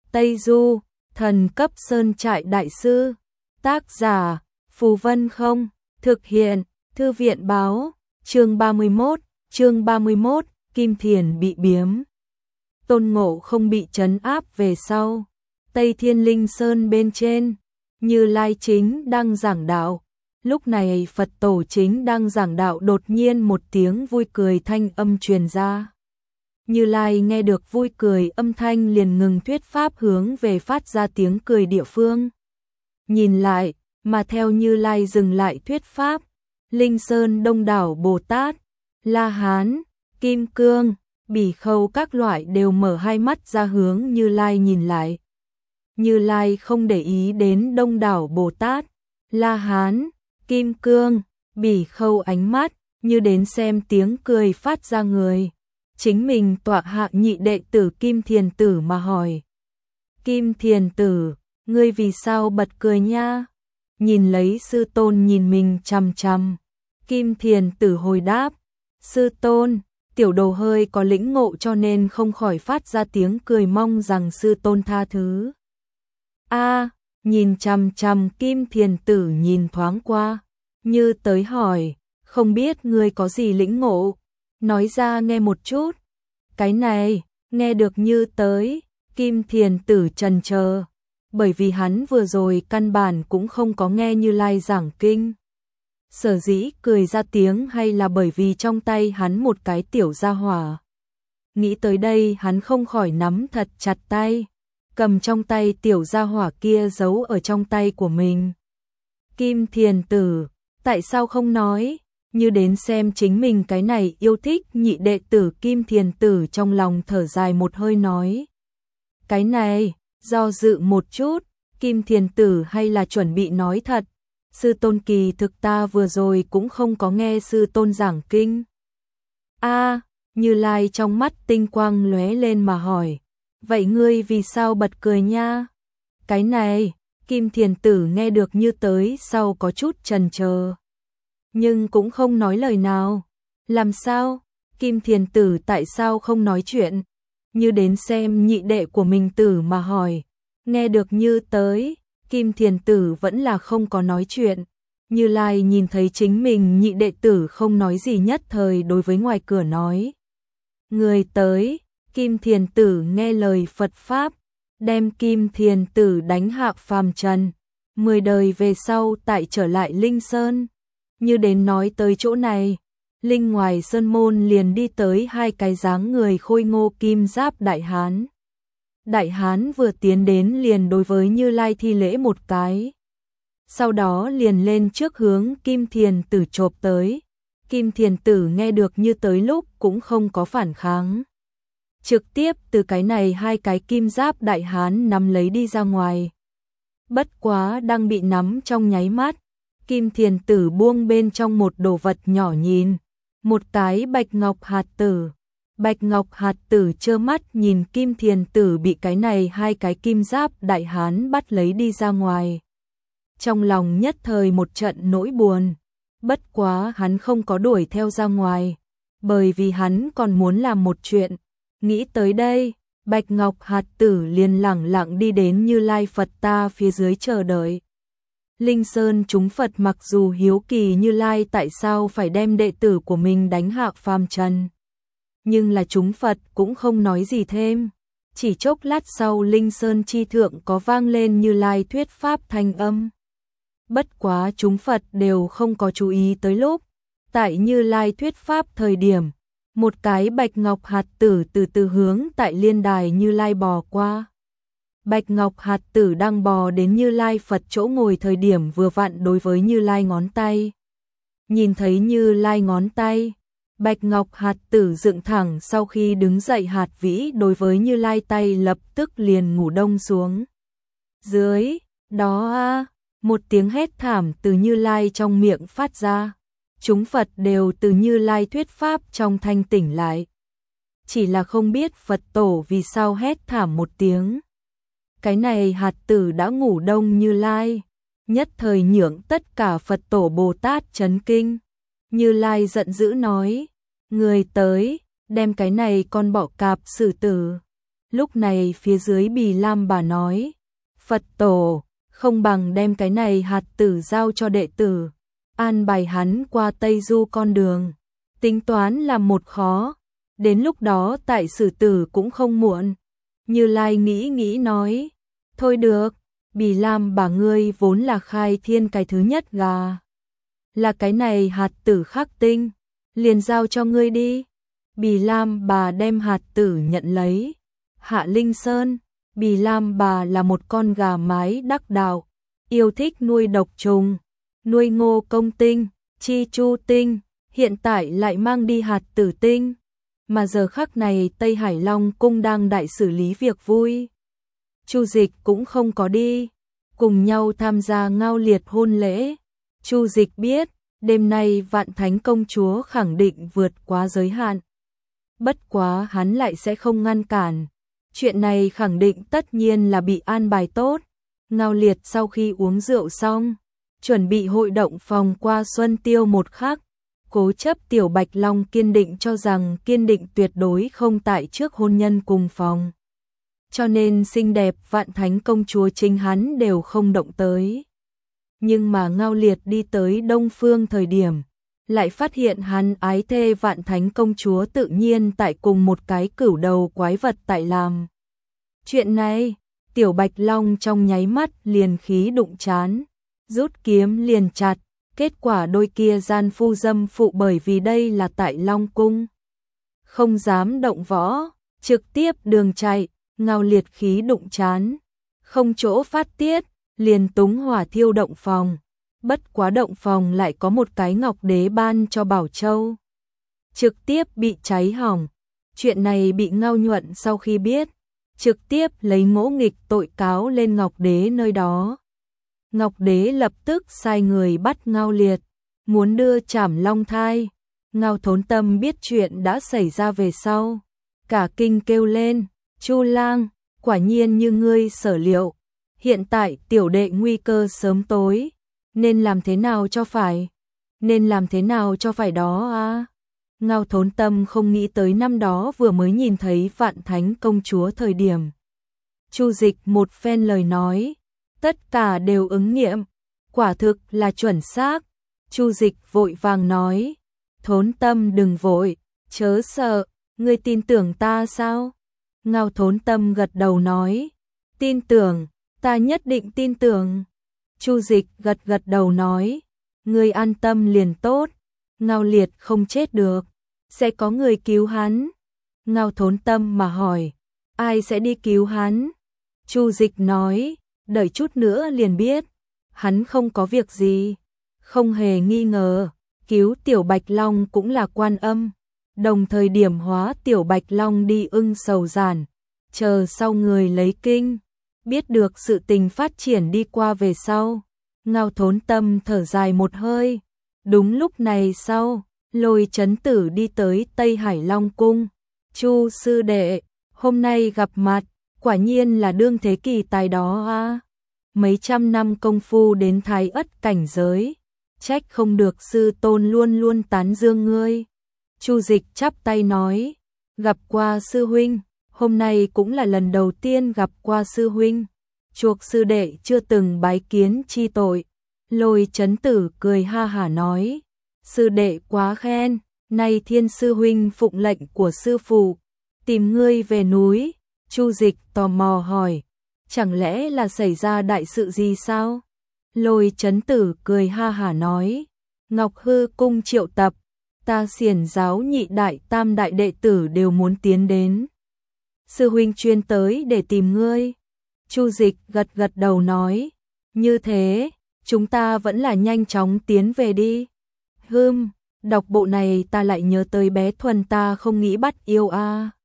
Tây Du, thần cấp sơn trại đại sư. Tác giả, Phù Vân Không. Thực hiện, Thư viện báo. Chương 31, Kim Thiền bị biếm. Tôn Ngộ không bị trấn áp về sau. Tây Thiên Linh Sơn bên trên, Như Lai chính đang giảng đạo. Lúc này Phật tổ chính đang giảng đạo, đột nhiên một tiếng vui cười thanh âm truyền ra. Như Lai nghe được vui cười âm thanh liền ngừng thuyết pháp hướng về phát ra tiếng cười địa phương. Nhìn lại, mà theo Như Lai dừng lại thuyết pháp, Linh Sơn đông đảo Bồ Tát, La Hán, Kim Cương, Bỉ Khâu các loại đều mở hai mắt ra hướng Như Lai nhìn lại. Như Lai không để ý đến đông đảo Bồ Tát, La Hán, Kim Cương, Bỉ Khâu ánh mắt, như đến xem tiếng cười phát ra người. Chính mình tọa hạ nhị đệ tử Kim Thiền Tử mà hỏi. Kim Thiền Tử, ngươi vì sao bật cười nha? Nhìn lấy sư tôn nhìn mình chằm chằm. Kim Thiền Tử hồi đáp, sư tôn, tiểu đồ hơi có lĩnh ngộ cho nên không khỏi phát ra tiếng cười, mong rằng sư tôn tha thứ. Nhìn chằm chằm Kim Thiền Tử nhìn thoáng qua, như tới hỏi, không biết ngươi có gì lĩnh ngộ, nói ra nghe một chút. Cái này, nghe được như tới, Kim Thiền Tử trần chờ, bởi vì hắn vừa rồi căn bản cũng không có nghe Như Lai giảng kinh. Sở dĩ cười ra tiếng hay là bởi vì trong tay hắn một cái tiểu gia hỏa. Nghĩ tới đây hắn không khỏi nắm thật chặt tay, cầm trong tay tiểu gia hỏa kia giấu ở trong tay của mình. Kim Thiền Tử, tại sao không nói? Như đến xem chính mình cái này yêu thích nhị đệ tử Kim Thiền Tử trong lòng thở dài một hơi nói. Cái này, do dự một chút, Kim Thiền Tử hay là chuẩn bị nói thật. Sư tôn kỳ thực ta vừa rồi cũng không có nghe sư tôn giảng kinh. Như Lai trong mắt tinh quang lóe lên mà hỏi. Vậy ngươi vì sao bật cười nha? Cái này, Kim Thiền Tử nghe được như tới sau có chút chần chờ, nhưng cũng không nói lời nào. Làm sao? Kim Thiền Tử tại sao không nói chuyện? Như đến xem nhị đệ của mình tử mà hỏi. Nghe được như tới, Kim Thiền Tử vẫn là không có nói chuyện. Như Lai nhìn thấy chính mình nhị đệ tử không nói gì, nhất thời đối với ngoài cửa nói. Người tới. Kim Thiền Tử nghe lời Phật Pháp, đem Kim Thiền Tử đánh hạ phàm trần. 10 đời về sau tại trở lại Linh Sơn. Như đến nói tới chỗ này, Linh ngoài Sơn Môn liền đi tới hai cái dáng người khôi ngô kim giáp đại hán. Đại hán vừa tiến đến liền đối với Như Lai thi lễ một cái. Sau đó liền lên trước hướng Kim Thiền Tử chộp tới. Kim Thiền Tử nghe được như tới lúc cũng không có phản kháng. Trực tiếp từ cái này hai cái kim giáp đại hán nắm lấy đi ra ngoài. Bất quá đang bị nắm trong nháy mắt, Kim Thiền Tử buông bên trong một đồ vật nhỏ nhìn, một cái bạch ngọc hạt tử. Bạch ngọc hạt tử trơ mắt nhìn Kim Thiền Tử bị cái này hai cái kim giáp đại hán bắt lấy đi ra ngoài. Trong lòng nhất thời một trận nỗi buồn, bất quá hắn không có đuổi theo ra ngoài, bởi vì hắn còn muốn làm một chuyện. Nghĩ tới đây, Bạch Ngọc hạt tử liền lẳng lặng đi đến Như Lai Phật ta phía dưới chờ đợi. Linh Sơn chúng Phật mặc dù hiếu kỳ Như Lai tại sao phải đem đệ tử của mình đánh hạ phàm trần, nhưng là chúng Phật cũng không nói gì thêm. Chỉ chốc lát sau Linh Sơn chi thượng có vang lên Như Lai thuyết pháp thanh âm. Bất quá chúng Phật đều không có chú ý tới lúc tại Như Lai thuyết pháp thời điểm, một cái bạch ngọc hạt tử từ từ hướng tại liên đài Như Lai bò qua. Bạch ngọc hạt tử đang bò đến Như Lai Phật chỗ ngồi thời điểm vừa vặn đối với Như Lai ngón tay. Nhìn thấy Như Lai ngón tay, bạch ngọc hạt tử dựng thẳng, sau khi đứng dậy hạt vĩ đối với Như Lai tay lập tức liền ngủ đông xuống. Dưới đó một tiếng hét thảm từ Như Lai trong miệng phát ra. Chúng Phật đều từ Như Lai thuyết pháp trong thanh tỉnh lại. Chỉ là không biết Phật tổ vì sao hét thảm một tiếng. Cái này hạt tử đã ngủ đông Như Lai, nhất thời nhượng tất cả Phật tổ Bồ Tát chấn kinh. Như Lai giận dữ nói, người tới, đem cái này con bọ cạp xử tử. Lúc này phía dưới Bì Lam bà nói, Phật tổ, không bằng đem cái này hạt tử giao cho đệ tử, an bài hắn qua Tây Du con đường, tính toán làm một khó, đến lúc đó tại xử tử cũng không muộn. Như Lai nghĩ nghĩ nói, thôi được, Bì Lam bà ngươi vốn là khai thiên cái thứ nhất gà. Là cái này hạt tử khắc tinh, liền giao cho ngươi đi. Bì Lam bà đem hạt tử nhận lấy. Hạ Linh Sơn, Bì Lam bà là một con gà mái đắc đạo, yêu thích nuôi độc trùng, nuôi ngô công tinh, chi chu tinh, hiện tại lại mang đi hạt tử tinh. Mà giờ khắc này Tây Hải Long cung đang đại xử lý việc vui. Chu Dịch cũng không có đi, cùng nhau tham gia Ngao Liệt hôn lễ. Chu Dịch biết, đêm nay Vạn Thánh công chúa khẳng định vượt quá giới hạn. Bất quá hắn lại sẽ không ngăn cản. Chuyện này khẳng định tất nhiên là bị an bài tốt. Ngao Liệt sau khi uống rượu xong, chuẩn bị hội động phòng qua Xuân Tiêu một khắc. Cố chấp Tiểu Bạch Long kiên định cho rằng kiên định tuyệt đối không tại trước hôn nhân cùng phòng. Cho nên xinh đẹp Vạn Thánh công chúa chính hắn đều không động tới. Nhưng mà Ngao Liệt đi tới Đông Phương thời điểm, lại phát hiện hắn ái thê Vạn Thánh công chúa tự nhiên tại cùng một cái cửu đầu quái vật tại làm. Chuyện này, Tiểu Bạch Long trong nháy mắt liền khí đụng chán, rút kiếm liền chặt, kết quả đôi kia gian phu dâm phụ bởi vì đây là tại Long cung, không dám động võ, trực tiếp đường chạy. Ngao Liệt khí đụng chán, không chỗ phát tiết, liền túng hỏa thiêu động phòng. Bất quá động phòng lại có một cái ngọc đế ban cho Bảo Châu, trực tiếp bị cháy hỏng. Chuyện này bị Ngao Nhuận sau khi biết, trực tiếp lấy ngỗ nghịch tội cáo lên ngọc đế nơi đó. Ngọc đế lập tức sai người bắt Ngao Liệt, muốn đưa trảm long thai. Ngao Thốn Tâm biết chuyện đã xảy ra về sau, cả kinh kêu lên, Chu lang, quả nhiên như ngươi sở liệu, hiện tại tiểu đệ nguy cơ sớm tối, nên làm thế nào cho phải? Nên làm thế nào cho phải đó à? Ngao Thốn Tâm không nghĩ tới năm đó vừa mới nhìn thấy Vạn Thánh công chúa thời điểm. Chu Dịch một phen lời nói, tất cả đều ứng nghiệm, quả thực là chuẩn xác. Chu Dịch vội vàng nói, Thốn Tâm đừng vội, chớ sợ, ngươi tin tưởng ta sao? Ngao Thốn Tâm gật đầu nói, tin tưởng, ta nhất định tin tưởng. Chu Dịch gật gật đầu nói, ngươi an tâm liền tốt, Ngao Liệt không chết được, sẽ có người cứu hắn. Ngao Thốn Tâm mà hỏi, ai sẽ đi cứu hắn? Chu Dịch nói, đợi chút nữa liền biết, hắn không có việc gì, không hề nghi ngờ, cứu Tiểu Bạch Long cũng là Quan Âm. Đồng thời điểm hóa Tiểu Bạch Long đi ưng sầu giản, chờ sau người lấy kinh, biết được sự tình phát triển đi qua về sau. Ngao Thốn Tâm thở dài một hơi. Đúng lúc này sau, Lôi Chấn Tử đi tới Tây Hải Long cung. Chu sư đệ, hôm nay gặp mặt, quả nhiên là đương thế kỳ tài đó a. Mấy trăm năm công phu đến Thái Ất cảnh giới, trách không được sư tôn luôn luôn tán dương ngươi. Chu Dịch chắp tay nói, gặp qua sư huynh, hôm nay cũng là lần đầu tiên gặp qua sư huynh, chuộc sư đệ chưa từng bái kiến chi tội. Lôi Chấn Tử cười ha hả nói, sư đệ quá khen, nay Thiên sư huynh phụng lệnh của sư phụ, tìm ngươi về núi. Chu Dịch tò mò hỏi, chẳng lẽ là xảy ra đại sự gì sao? Lôi Chấn Tử cười ha hả nói, Ngọc Hư cung triệu tập, ta Xiển giáo nhị đại tam đại đệ tử đều muốn tiến đến. Sư huynh chuyên tới để tìm ngươi. Chu Dịch gật gật đầu nói, như thế, chúng ta vẫn là nhanh chóng tiến về đi. Đọc bộ này ta lại nhớ tới bé Thuần ta không nghĩ bắt yêu a.